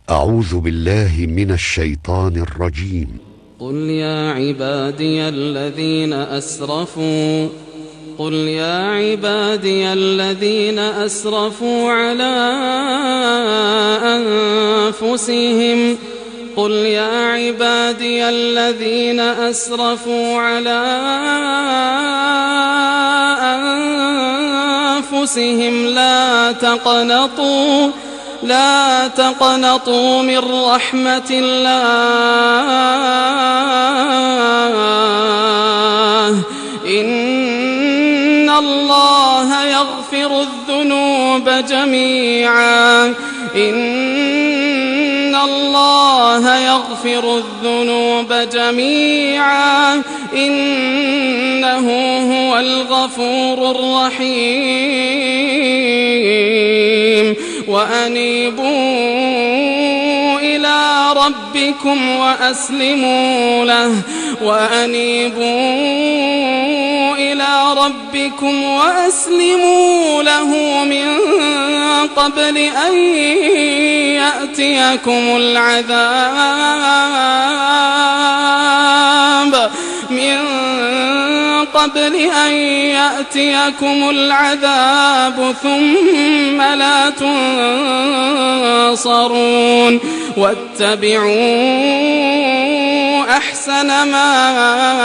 أعوذ بالله من الشيطان الرجيم. قل يا عبادي الذين أسرفوا على أنفسهم لا تقنطوا من رحمة الله إن الله يغفر الذنوب جميعا إنه هو الغفور الرحيم وأنيبوا إلى ربكم وأسلموا له من قبل أن يأتيكم العذاب ثم لا تنصرون واتبعوا أحسن ما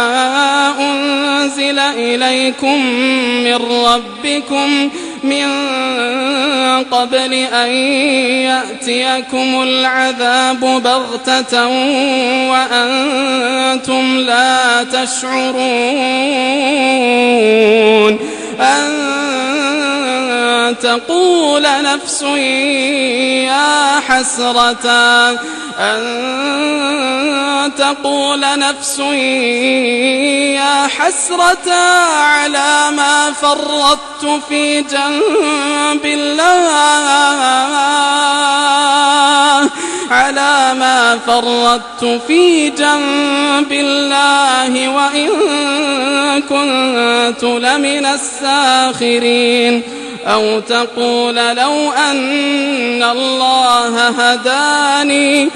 أنزل إليكم من ربكم من قبل أن يأتيكم العذاب بغتة وأنتم لا تشعرون أن تقول نفس يا حسرة على ما فرطت في جنب الله وإن كنت لمن الساخرين أو تقول لو أن الله هداني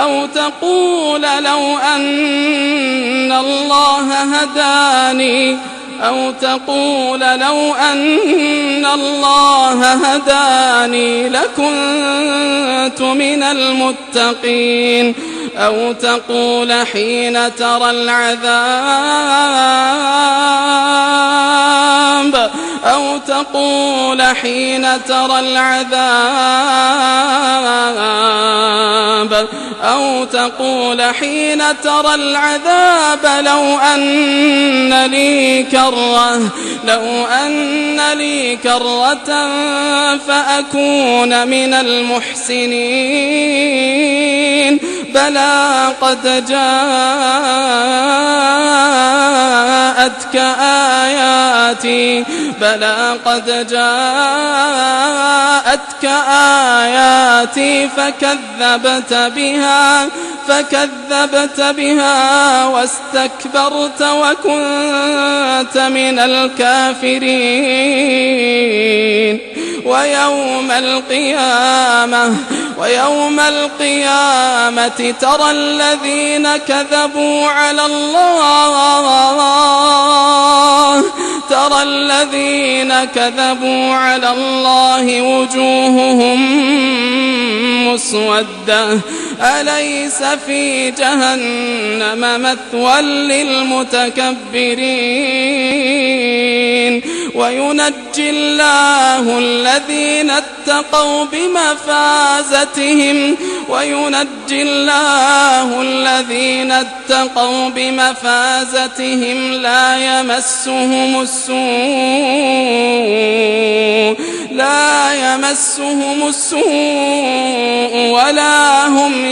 لكنت من المتقين أو تقول حين ترى العذاب لو أن لي كرة فأكون من المحسنين بلى قد جاءتك آياتي فكذبت بها واستكبرت وكنت من الكافرين ويوم القيامة ترى الذين كذبوا على الله وجوههم مسودة أليس في جهنم مثوى للمتكبرين وينجي الله الذين اتقوا بمفازتهم لا يمسهم السوء ولا هم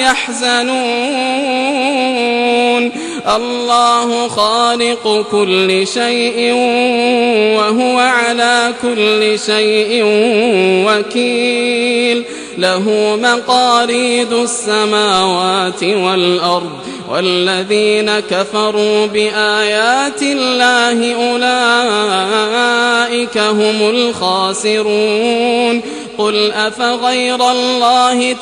يحزنون الله خالق كل شيء وهو على كل شيء وكيل له مقاليد السماوات والأرض والذين كفروا بآيات الله أولئك هم الخاسرون قل أفغير الله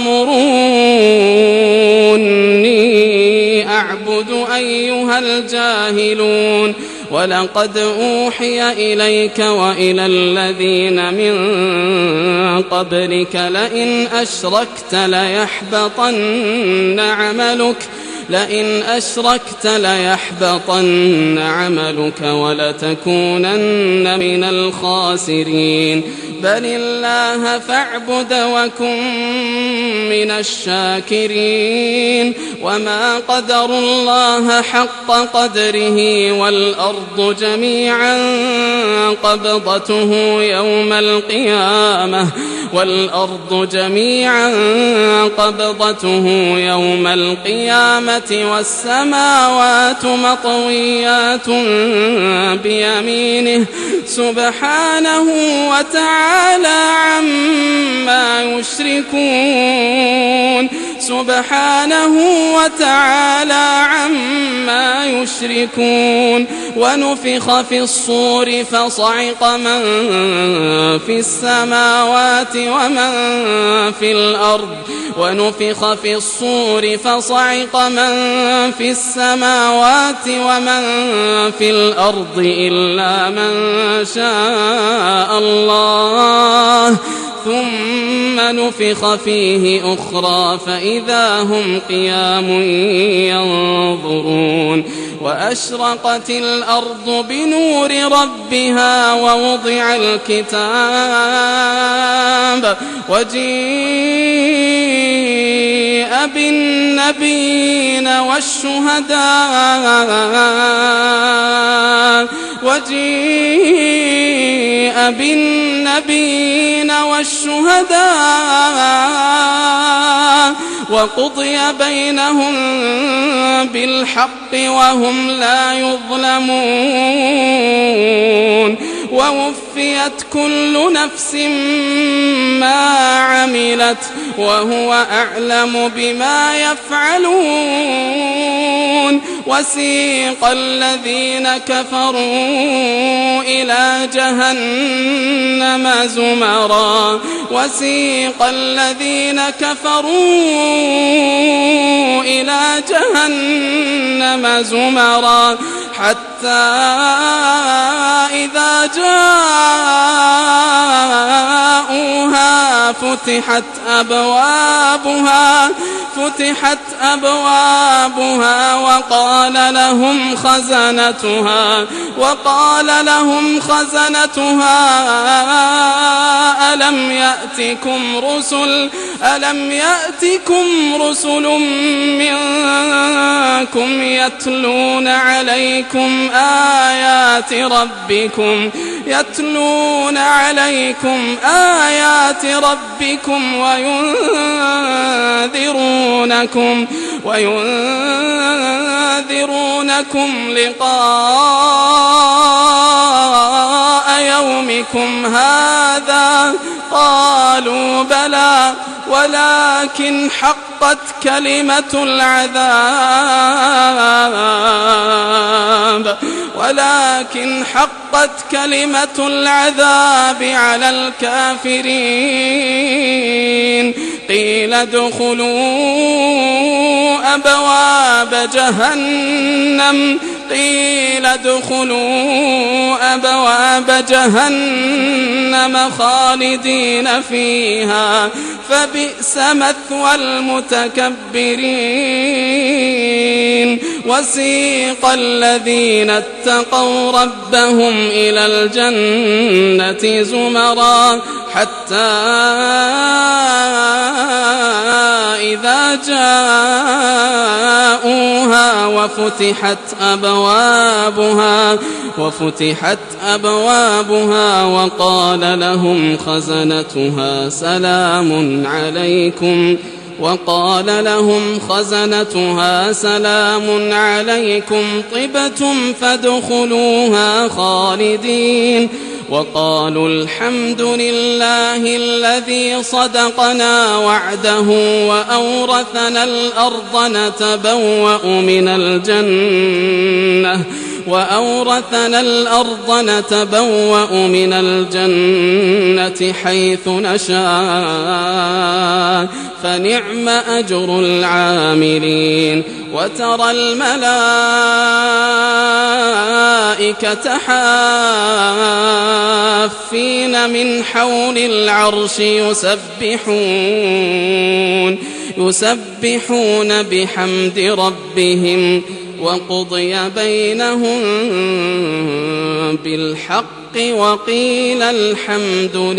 تأمروني أعبد أيها الجاهلون ولقد أوحي إليك وإلى الذين من قبلك لئن أشركت ليحبطن عملك ولتكونن من الخاسرين بل الله فاعبد وكن من الشاكرين وما قدروا الله حق قدره والأرض جميعا قبضته يوم القيامة والسماوات مطويات بيمينه سبحانه وتعالى عما يشركون ونفخ في الصور فصعق من في السماوات ومن في الأرض إلا من شاء الله ثم نفخ فيه أخرى فإذا هم قيام ينظرون وأشرقت الأرض بنور ربها ووضع الكتاب وجيء بالنبيين والشهداء وقضي بينهم بالحق وهم لا يظلمون ووفيت كل نفس ما عملت وهو أعلم بما يفعلون وسيق الذين كفروا إلى جهنم زمرا حتى إذا جاءوها فتحت أبوابها وقال لهم خزنتها ألم يأتكم رسل منكم يتلون عليكم آيات ربكم وينذرونكم لقاء يومكم هذا قالوا بلى ولكن حقت كلمة العذاب على الكافرين قيل ادخلوا أبواب جهنم خالدين فيها فبئس مثوى المتكبرين وسيق الذين اتقوا ربهم إلى الجنة زمرا حتى إذا جاءوها وفتحت أبوابها وقال لهم خزنتها سلام عليكم طبتم فادخلوها خالدين وقالوا الحمد لله الذي صدقنا وعده وأورثنا الأرض نتبوأ من الجنة وأورثنا الأرض نتبوأ من الجنة حيث نشاء فنعم أجر العاملين وترى الملائكة حافين من حول العرش يسبحون بحمد ربهم وقضي بينهم بالحق وقيل الحمد لله رب العالمين.